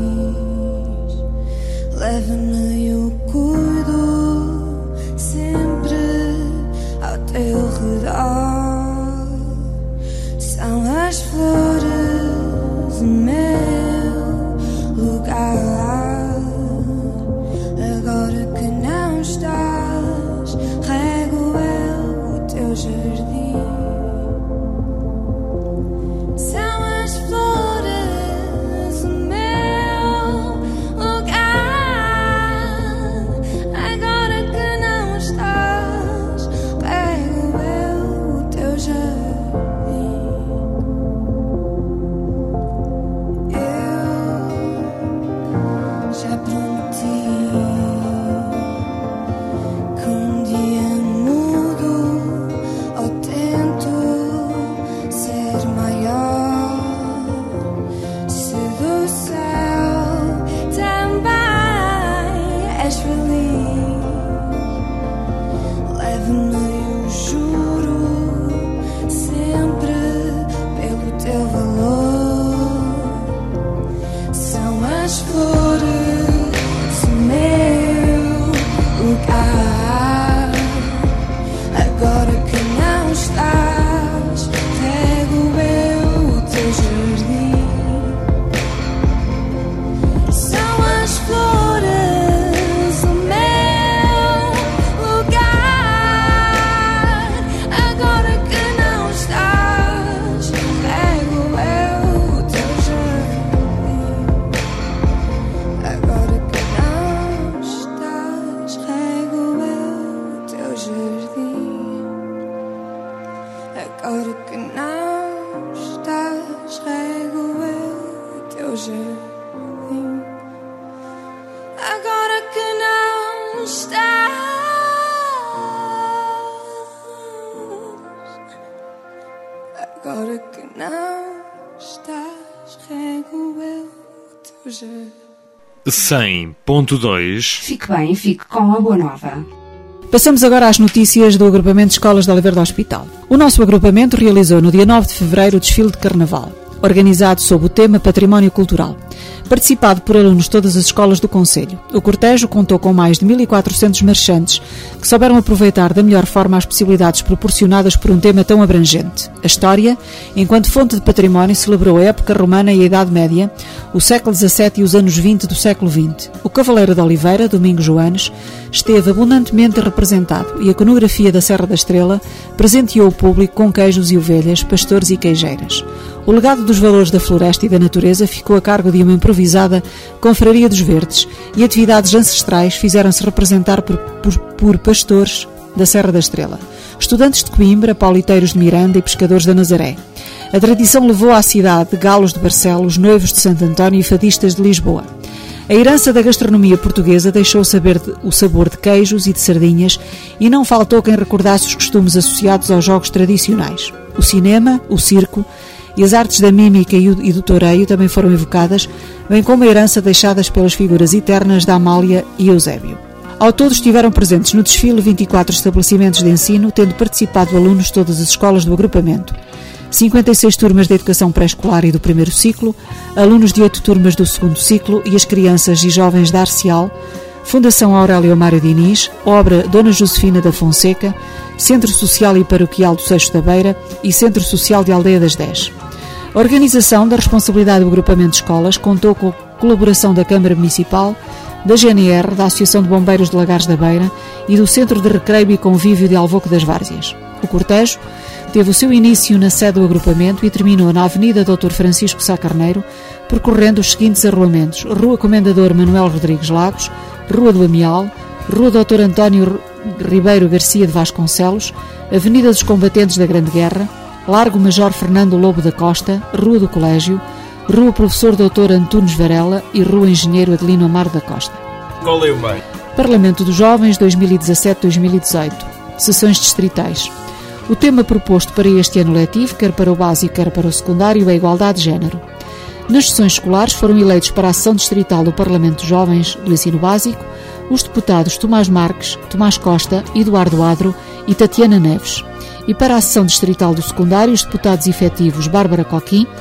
Leva-me, eu cuido sempre ao teu redor. São as flores o meu lugar. Agora que não estás, rego eu o teu jardim. São as flores o meu lugar. Agora que não estás, rego eu o teu jardim. Eu já prometi que um dia mudo ou tento ser maior. Se do céu também és feliz, leva-me, eu juro, sempre pelo teu valor. São as flores o meu lugar. Agora que não estás, rego eu o teu jardim. São as flores o meu lugar. Agora que não estás, rego eu o teu jardim. Agora que não estás, rego eu o teu jardim. Agora que não estás, rego eu o teu jardim. Agora que não estás, agora que não estás, rego eu o teu jardim. 100.2 Fique bem, fique com a Boa Nova. Passamos agora às notícias do agrupamento de escolas de Oliveira do Hospital. O nosso agrupamento realizou no dia 9 de fevereiro o desfile de Carnaval, organizado sob o tema Património Cultural, participado por alunos de todas as escolas do concelho. O cortejo contou com mais de 1.400 marchantes que souberam aproveitar da melhor forma as possibilidades proporcionadas por um tema tão abrangente. A história, enquanto fonte de património, celebrou a época romana e a Idade Média, o século XVII e os anos 20 do século XX. O Cavaleiro de Oliveira, Domingos Joanes, esteve abundantemente representado e a iconografia da Serra da Estrela presenteou o público com queijos e ovelhas, pastores e queijeiras. O legado dos valores da floresta e da natureza ficou a cargo de uma improvisada Confraria dos Verdes e atividades ancestrais fizeram-se representar por pastores da Serra da Estrela, estudantes de Coimbra, pauliteiros de Miranda e pescadores da Nazaré. A tradição levou à cidade galos de Barcelos, noivos de Santo António e fadistas de Lisboa. A herança da gastronomia portuguesa deixou saber o sabor de queijos e de sardinhas e não faltou quem recordasse os costumes associados aos jogos tradicionais. O cinema, o circo e as artes da mímica e do toureio também foram evocadas, bem como a herança deixadas pelas figuras eternas da Amália e Eusébio. Ao todo estiveram presentes no desfile 24 estabelecimentos de ensino, tendo participado alunos de todas as escolas do agrupamento. 56 turmas de educação pré-escolar e do primeiro ciclo, alunos de 8 turmas do segundo ciclo e as crianças e jovens da Arcial, Fundação Aurélio Mário Diniz, obra Dona Josefina da Fonseca, Centro Social e Paroquial do Seixo da Beira e Centro Social de Aldeia das 10. A organização da responsabilidade do agrupamento de escolas contou com a colaboração da Câmara Municipal, da GNR, da Associação de Bombeiros de Lagares da Beira e do Centro de Recreio e Convívio de Alvoque das Várzeas. O cortejo teve o seu início na sede do agrupamento e terminou na Avenida Dr. Francisco Sá Carneiro, percorrendo os seguintes arruamentos: Rua Comendador Manuel Rodrigues Lagos, Rua do Amial, Rua Dr. António Ribeiro Garcia de Vasconcelos, Avenida dos Combatentes da Grande Guerra, Largo Major Fernando Lobo da Costa, Rua do Colégio, Rua Professor Dr. Antunes Varela e Rua Engenheiro Adelino Amaro da Costa. Qual é o bem? Parlamento dos Jovens 2017-2018. Sessões distritais. O tema proposto para este ano letivo, quer para o básico, quer para o secundário, é a igualdade de género. Nas sessões escolares foram eleitos para a sessão distrital do Parlamento dos Jovens do Ensino Básico os deputados Tomás Marques, Tomás Costa, Eduardo Adro e Tatiana Neves. E para a sessão distrital do secundário, os deputados efetivos Bárbara Coquim,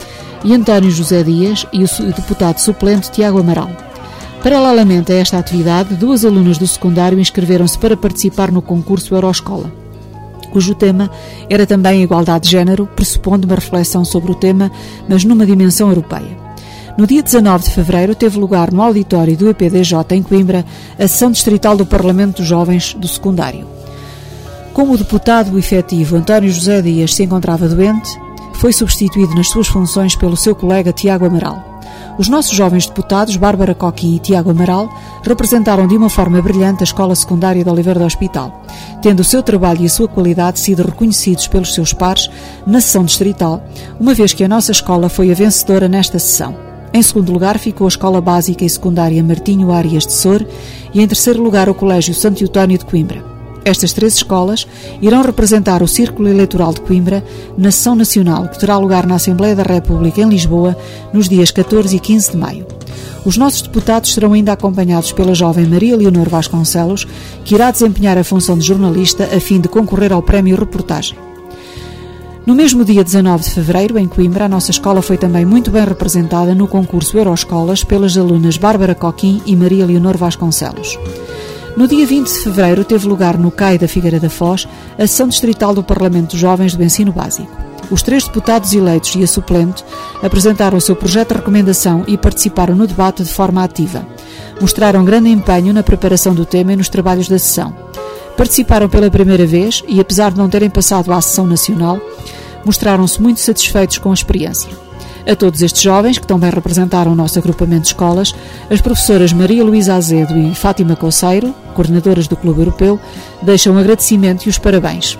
e António José Dias e o deputado suplente Tiago Amaral. Paralelamente a esta atividade, 2 alunas do secundário inscreveram-se para participar no concurso Euroscola, cujo tema era também a igualdade de género, pressupondo uma reflexão sobre o tema, mas numa dimensão europeia. No dia 19 de fevereiro teve lugar no auditório do EPDJ em Coimbra a sessão distrital do Parlamento dos Jovens do secundário. Como o deputado efetivo António José Dias se encontrava doente, foi substituído nas suas funções pelo seu colega Tiago Amaral. Os nossos jovens deputados, Bárbara Coquim e Tiago Amaral, representaram de uma forma brilhante a Escola Secundária de Oliveira do Hospital, tendo o seu trabalho e a sua qualidade sido reconhecidos pelos seus pares na sessão distrital, uma vez que a nossa escola foi a vencedora nesta sessão. Em segundo lugar ficou a Escola Básica e Secundária Martinho Arias de Sor e em terceiro lugar o Colégio Santo Eutónio de Coimbra. Estas 3 escolas irão representar o Círculo Eleitoral de Coimbra na sessão nacional que terá lugar na Assembleia da República em Lisboa nos dias 14 e 15 de maio. Os nossos deputados serão ainda acompanhados pela jovem Maria Leonor Vasconcelos, que irá desempenhar a função de jornalista a fim de concorrer ao Prémio Reportagem. No mesmo dia 19 de fevereiro, em Coimbra, a nossa escola foi também muito bem representada no concurso Euroscolas pelas alunas Bárbara Coquim e Maria Leonor Vasconcelos. No dia 20 de fevereiro teve lugar no CAI da Figueira da Foz a sessão distrital do Parlamento dos Jovens do Ensino Básico. Os 3 deputados eleitos e a suplente apresentaram o seu projeto de recomendação e participaram no debate de forma ativa. Mostraram grande empenho na preparação do tema e nos trabalhos da sessão. Participaram pela primeira vez e, apesar de não terem passado à sessão nacional, mostraram-se muito satisfeitos com a experiência. A todos estes jovens, que também representaram o nosso agrupamento de escolas, as professoras Maria Luísa Azedo e Fátima Couceiro, coordenadoras do Clube Europeu, deixam o agradecimento e os parabéns.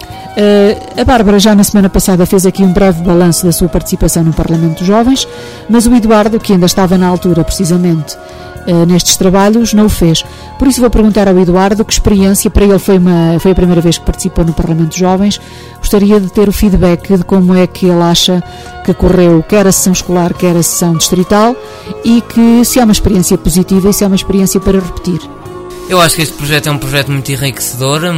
A Bárbara já na semana passada fez aqui um breve balanço da sua participação no Parlamento dos Jovens, mas o Eduardo, que ainda estava na altura precisamente nestes trabalhos, não o fez. Por isso vou perguntar ao Eduardo que experiência, para ele foi a primeira vez que participou no Parlamento dos Jovens, gostaria de ter o feedback de como é que ele acha que correu quer a sessão escolar, quer a sessão distrital, e que se há uma experiência positiva e se há uma experiência para repetir. Eu acho que este projeto é um projeto muito enriquecedor,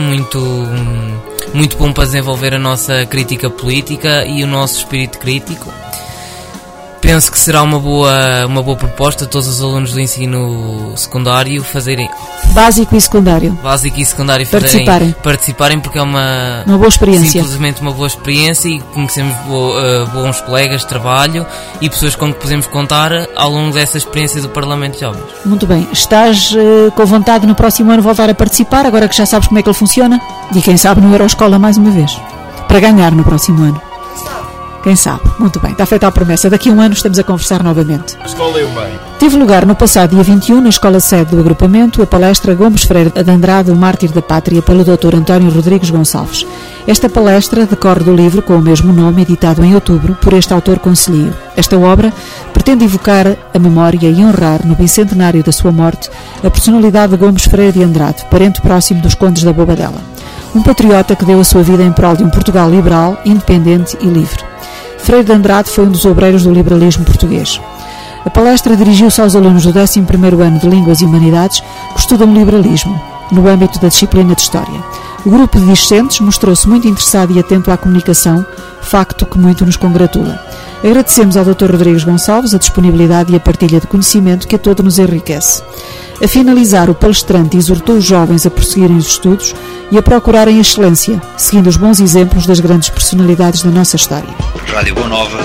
muito bom para desenvolver a nossa crítica política e o nosso espírito crítico. Penso que será uma boa proposta todos os alunos do ensino secundário fazerem... Básico e secundário participarem porque é uma boa experiência. Simplesmente uma boa experiência e conhecemos bons colegas de trabalho e pessoas com que podemos contar ao longo dessa experiência do Parlamento de Jovens. Muito bem. Estás com vontade no próximo ano voltar a participar, agora que já sabes como é que ele funciona? E quem sabe no Euroscola mais uma vez, para ganhar no próximo ano. Quem sabe? Muito bem, está feita a promessa. Daqui a um ano estamos a conversar novamente. Escolheu bem. Teve lugar no passado dia 21, na escola sede do agrupamento, a palestra Gomes Freire de Andrade, o Mártir da Pátria, pelo Dr. António Rodrigues Gonçalves. Esta palestra decorre do livro com o mesmo nome, editado em outubro, por este autor concelhio. Esta obra pretende evocar a memória e honrar, no bicentenário da sua morte, a personalidade de Gomes Freire de Andrade, parente próximo dos condes da Bobadela. Um patriota que deu a sua vida em prol de um Portugal liberal, independente e livre. Freire de Andrade foi um dos obreiros do liberalismo português. A palestra dirigiu-se aos alunos do 11º ano de Línguas e Humanidades que estudam liberalismo, no âmbito da disciplina de História. O grupo de discentes mostrou-se muito interessado e atento à comunicação, facto que muito nos congratula. Agradecemos ao Dr. Rodrigues Gonçalves a disponibilidade e a partilha de conhecimento que a todos nos enriquece. A finalizar, o palestrante exortou os jovens a prosseguirem os estudos e a procurarem a excelência, seguindo os bons exemplos das grandes personalidades da nossa história. Rádio Boa Nova.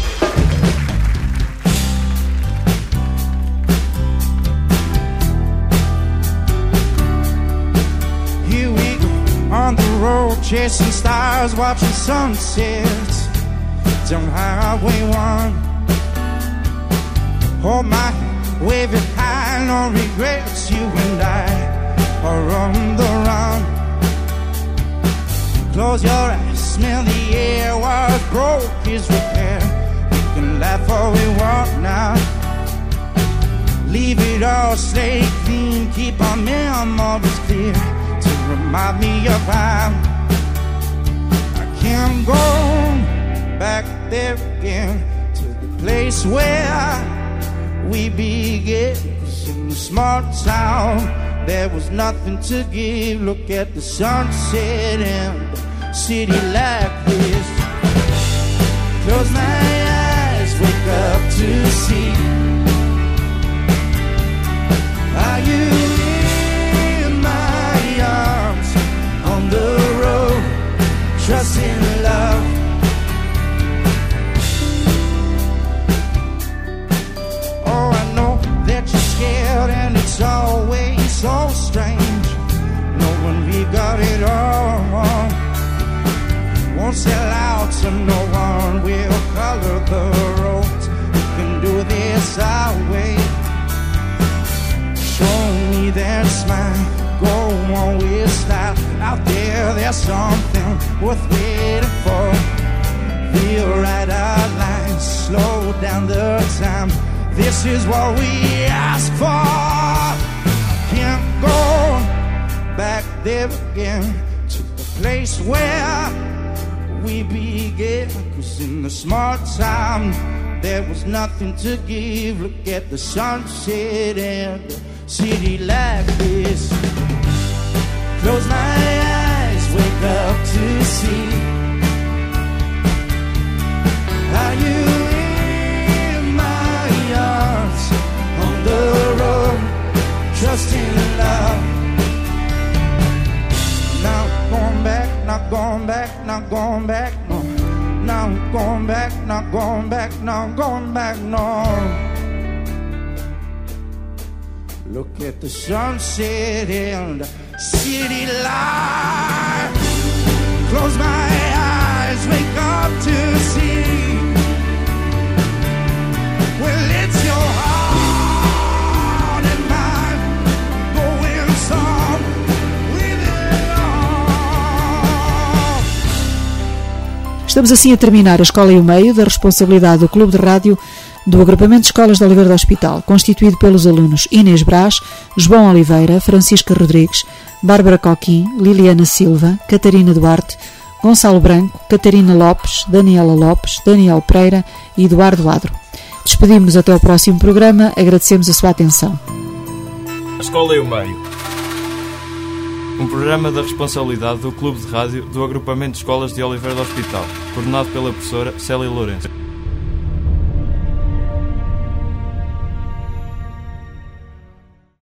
Here we go on the road, chasing stars, watching sunsets down Highway 1. Hold my hand, wave it high, no regrets, you and I are on the run. Close your eyes, smell the air, what's broke is repair. We can laugh all we want now. Leave it all, stay clean, keep our memories clear to remind me of how I can't go back there again to the place where we began. In a small town there was nothing to give. Look at the sunset in a city like this. Close my eyes, wake so strange, knowing we got it all. Won't sell out so no one will color the roads. We can do this our way. Show me that smile, go on with style. Out there, there's something worth waiting for. We'll ride our lines, slow down the time. This is what we ask for. Can't go back there again to the place where we began. 'Cause in the smart time there was nothing to give. Look at the sunset and the city like this. Close my eyes, wake up to see how you in my arms on the road, trusting love. Now going back, not going back, not going back, no. Now going back, not going back, not going back, no. Look at the sunset and the city light. Close my eyes, wake up to see. Well, it's your heart and mine going some with it all. Estamos assim a terminar a Escola e o Meio, da responsabilidade do Clube de Rádio do Agrupamento de Escolas de Oliveira do Hospital, constituído pelos alunos Inês Brás, João Oliveira, Francisca Rodrigues, Bárbara Coquim, Liliana Silva, Catarina Duarte, Gonçalo Branco, Catarina Lopes, Daniela Lopes, Daniel Pereira e Eduardo Adro. Despedimos-nos até ao próximo programa, agradecemos a sua atenção. A Escola e o Meio. Um programa da responsabilidade do Clube de Rádio do Agrupamento de Escolas de Oliveira do Hospital, coordenado pela professora Célia Lourenço.